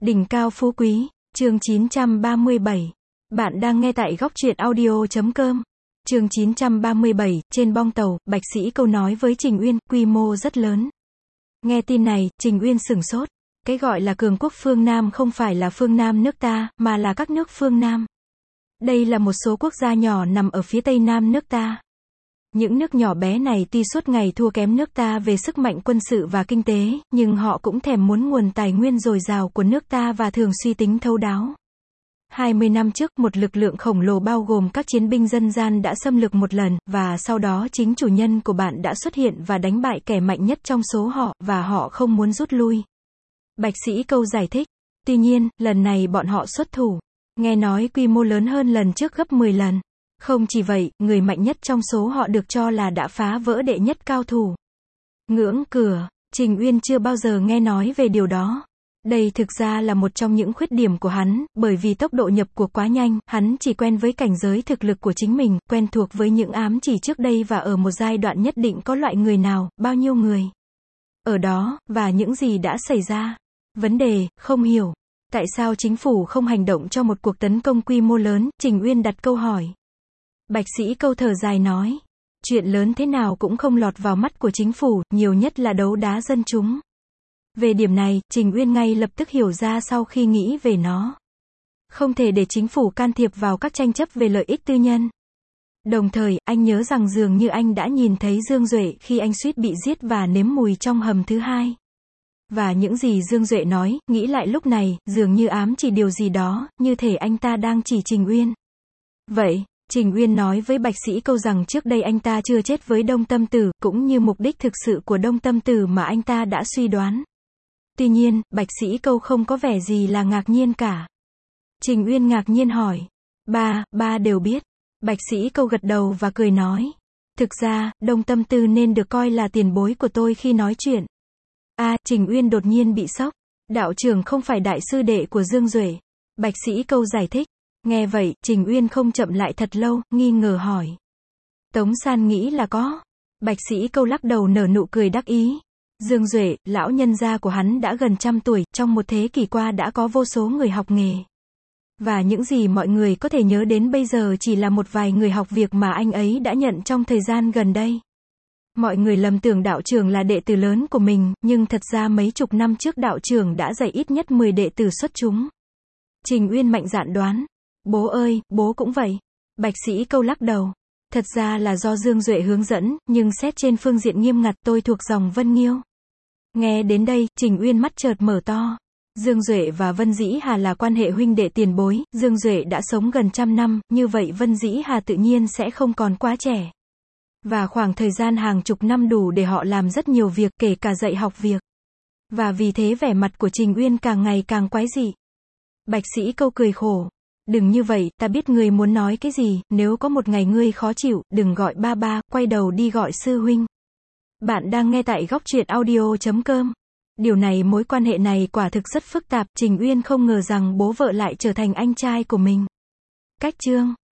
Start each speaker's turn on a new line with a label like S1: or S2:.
S1: Đỉnh cao phú quý, chương 937. Bạn đang nghe tại góc truyện audio.com. Chương 937, trên bong tàu, Bạch Sĩ Câu nói với Trình Uyên, quy mô rất lớn. Nghe tin này, Trình Uyên sửng sốt. Cái gọi là cường quốc phương Nam không phải là phương Nam nước ta, mà là các nước phương Nam. Đây là một số quốc gia nhỏ nằm ở phía tây nam nước ta. Những nước nhỏ bé này tuy suốt ngày thua kém nước ta về sức mạnh quân sự và kinh tế, nhưng họ cũng thèm muốn nguồn tài nguyên dồi dào của nước ta và thường suy tính thấu đáo. 20 năm trước, một lực lượng khổng lồ bao gồm các chiến binh dân gian đã xâm lược một lần, và sau đó chính chủ nhân của bạn đã xuất hiện và đánh bại kẻ mạnh nhất trong số họ, và họ không muốn rút lui. Bạch Sĩ Câu giải thích. Tuy nhiên, lần này bọn họ xuất thủ. Nghe nói quy mô lớn hơn lần trước gấp 10 lần. Không chỉ vậy, người mạnh nhất trong số họ được cho là đã phá vỡ đệ nhất cao thủ. Ngưỡng cửa, Trình Uyên chưa bao giờ nghe nói về điều đó. Đây thực ra là một trong những khuyết điểm của hắn, bởi vì tốc độ nhập cuộc quá nhanh, hắn chỉ quen với cảnh giới thực lực của chính mình, quen thuộc với những ám chỉ trước đây và ở một giai đoạn nhất định có loại người nào, bao nhiêu người. Ở đó, và những gì đã xảy ra. Vấn đề, không hiểu. Tại sao chính phủ không hành động cho một cuộc tấn công quy mô lớn, Trình Uyên đặt câu hỏi. Bạch Sĩ Câu thở dài nói. Chuyện lớn thế nào cũng không lọt vào mắt của chính phủ, nhiều nhất là đấu đá dân chúng. Về điểm này, Trình Uyên ngay lập tức hiểu ra sau khi nghĩ về nó. Không thể để chính phủ can thiệp vào các tranh chấp về lợi ích tư nhân. Đồng thời, anh nhớ rằng dường như anh đã nhìn thấy Dương Duệ khi anh suýt bị giết và nếm mùi trong hầm thứ hai. Và những gì Dương Duệ nói, nghĩ lại lúc này, dường như ám chỉ điều gì đó, như thể anh ta đang chỉ Trình Uyên. Vậy, Trình Uyên nói với Bạch Sĩ Câu rằng trước đây anh ta chưa chết với Đông Tâm Tử, cũng như mục đích thực sự của Đông Tâm Tử mà anh ta đã suy đoán. Tuy nhiên, Bạch Sĩ Câu không có vẻ gì là ngạc nhiên cả. Trình Uyên ngạc nhiên hỏi. Ba đều biết. Bạch Sĩ Câu gật đầu và cười nói. Thực ra, Đông Tâm Tử nên được coi là tiền bối của tôi khi nói chuyện. Trình Uyên đột nhiên bị sốc. Đạo trưởng không phải đại sư đệ của Dương Duệ. Bạch Sĩ Câu giải thích. Nghe vậy, Trình Uyên không chậm lại thật lâu, nghi ngờ hỏi. Tống San nghĩ là có. Bạch Sĩ Câu lắc đầu nở nụ cười đắc ý. Dương Duệ, lão nhân gia của hắn đã gần 100 tuổi, trong một thế kỷ qua đã có vô số người học nghề. Và những gì mọi người có thể nhớ đến bây giờ chỉ là một vài người học việc mà anh ấy đã nhận trong thời gian gần đây. Mọi người lầm tưởng đạo trưởng là đệ tử lớn của mình, nhưng thật ra mấy chục năm trước đạo trưởng đã dạy ít nhất 10 đệ tử xuất chúng. Trình Uyên mạnh dạn đoán. Bố ơi, bố cũng vậy. Bạch Sĩ Câu lắc đầu. Thật ra là do Dương Duệ hướng dẫn, nhưng xét trên phương diện nghiêm ngặt tôi thuộc dòng Vân Nghiêu. Nghe đến đây, Trình Uyên mắt chợt mở to. Dương Duệ và Vân Dĩ Hà là quan hệ huynh đệ tiền bối, Dương Duệ đã sống gần 100 năm, như vậy Vân Dĩ Hà tự nhiên sẽ không còn quá trẻ. Và khoảng thời gian hàng chục năm đủ để họ làm rất nhiều việc, kể cả dạy học việc. Và vì thế vẻ mặt của Trình Uyên càng ngày càng quái dị. Bạch Sĩ Câu cười khổ. Đừng như vậy, ta biết ngươi muốn nói cái gì, nếu có một ngày ngươi khó chịu, đừng gọi ba, quay đầu đi gọi sư huynh. Bạn đang nghe tại góc truyện audio.com. Điều này mối quan hệ này quả thực rất phức tạp, Trình Uyên không ngờ rằng bố vợ lại trở thành anh trai của mình. Cách chương